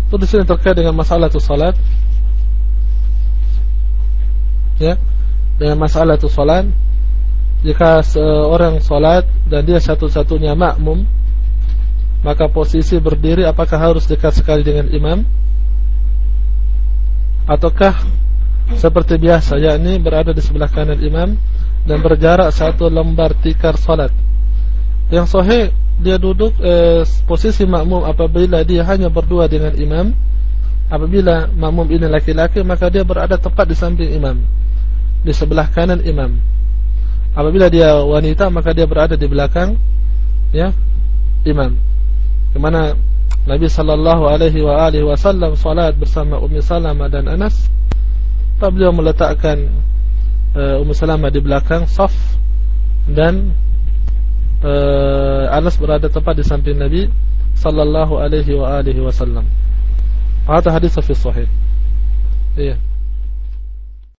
Itu di sini terkait dengan masalah salat. Ya, dengan masalah salat. Jika seorang salat dan dia satu-satunya makmum, maka posisi berdiri apakah harus dekat sekali dengan imam, ataukah seperti biasa, yakni berada di sebelah kanan imam dan berjarak 1 lembar tikar salat. Yang sahih dia duduk posisi makmum apabila dia hanya berdua dengan imam. Apabila makmum ini laki-laki, maka dia berada tepat di samping imam, di sebelah kanan imam. Apabila dia wanita, maka dia berada di belakang ya imam. Kemana Nabi sallallahu alaihi wasallam salat bersama Ummu Salamah dan Anas. Beliau meletakkan Ummu Salamah di belakang saf dan Anas berada tepat di samping Nabi sallallahu alaihi wasallam. Hadis fi sahih. Iya.